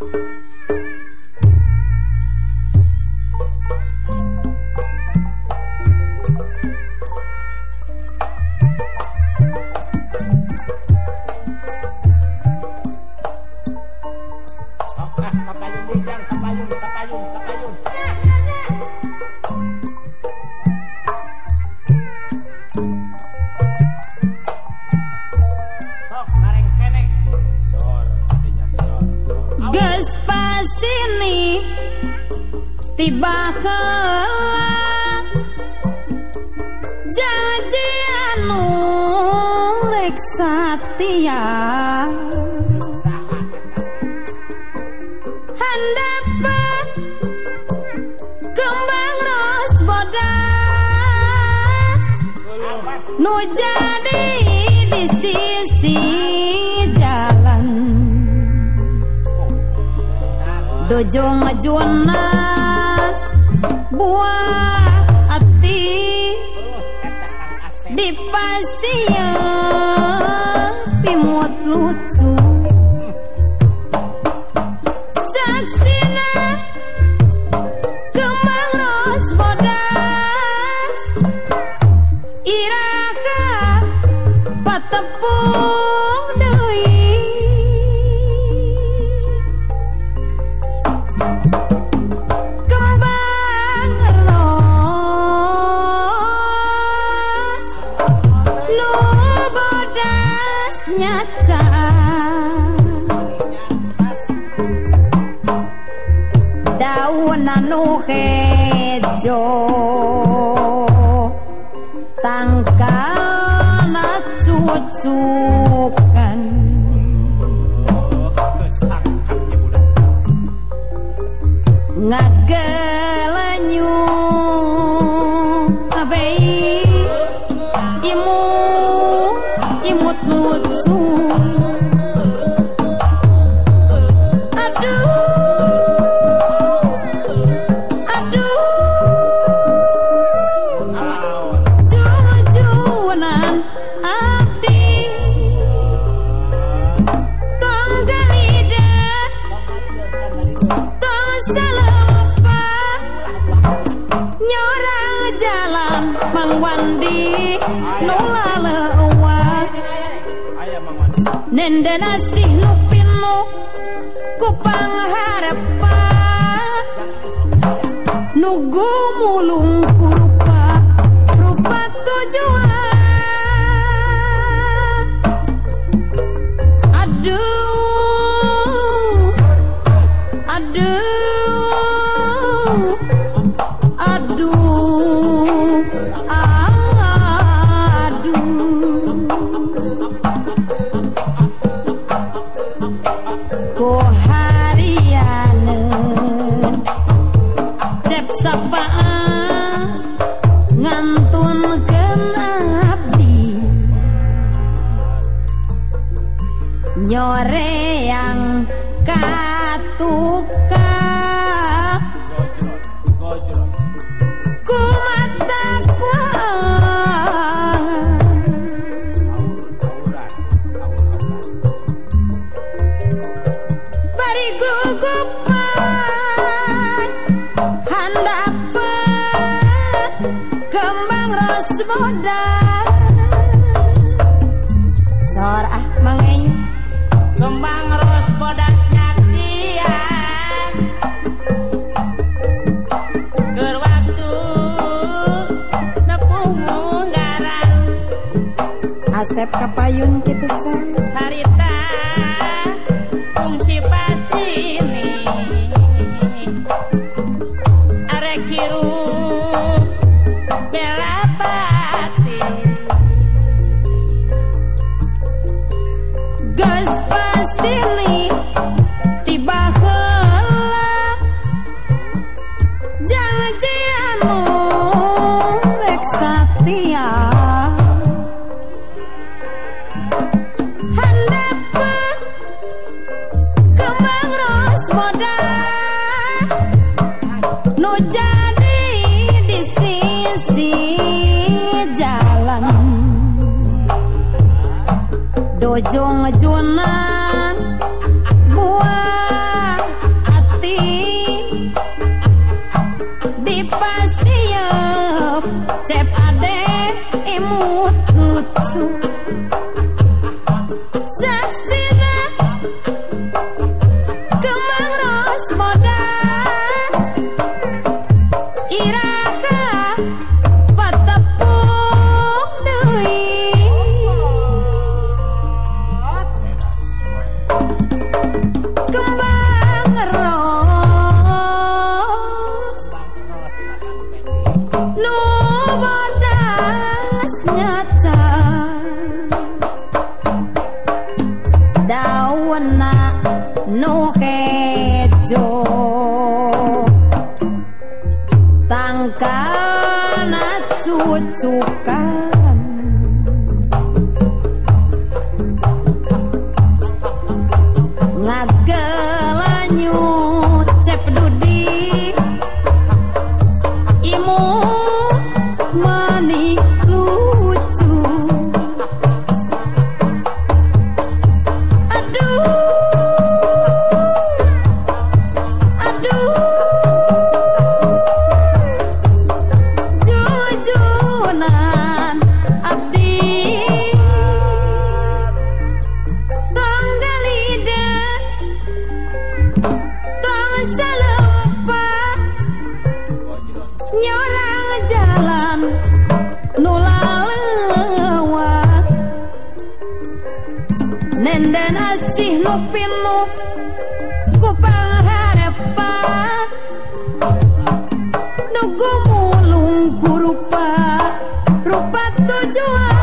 tiba heula janji anu rek satia handapet kembang ros bodas nu jadi di sisi jalan dojo ngejuna buah hati di pasien pimut lucu saksina kembang ros bodas iraka patepung deui daun anu hejo tangkalna cucukan ngagelanyu abei imut lucu nende nasih nupinu kupang harapan nugu mulung kurupa rupa tujuan aduh aduh aduh ko harianeun cep sapaan ngantunkeun abdi nyoreang katukang ku mata bari gugupan handapet kembang ros bodas sor mangenya kembang ros bodas nyaksian keur waktu nepung garang asep kapayun kitu sah harita fungsi pasini arek hirup bela pati gas pasini tiba heula janji anu rek satia handapet kembang ros bodas nu jadi di sisi jalan dojo ngejunan buah sukan ngagelanyu cep dudi imu mani lucu aduh jujunan abdi tonggaliden tong salempat nyorang jalan nulalewat nenden asih lupinu ku pangharepan nugu mulung ku rupa tujuan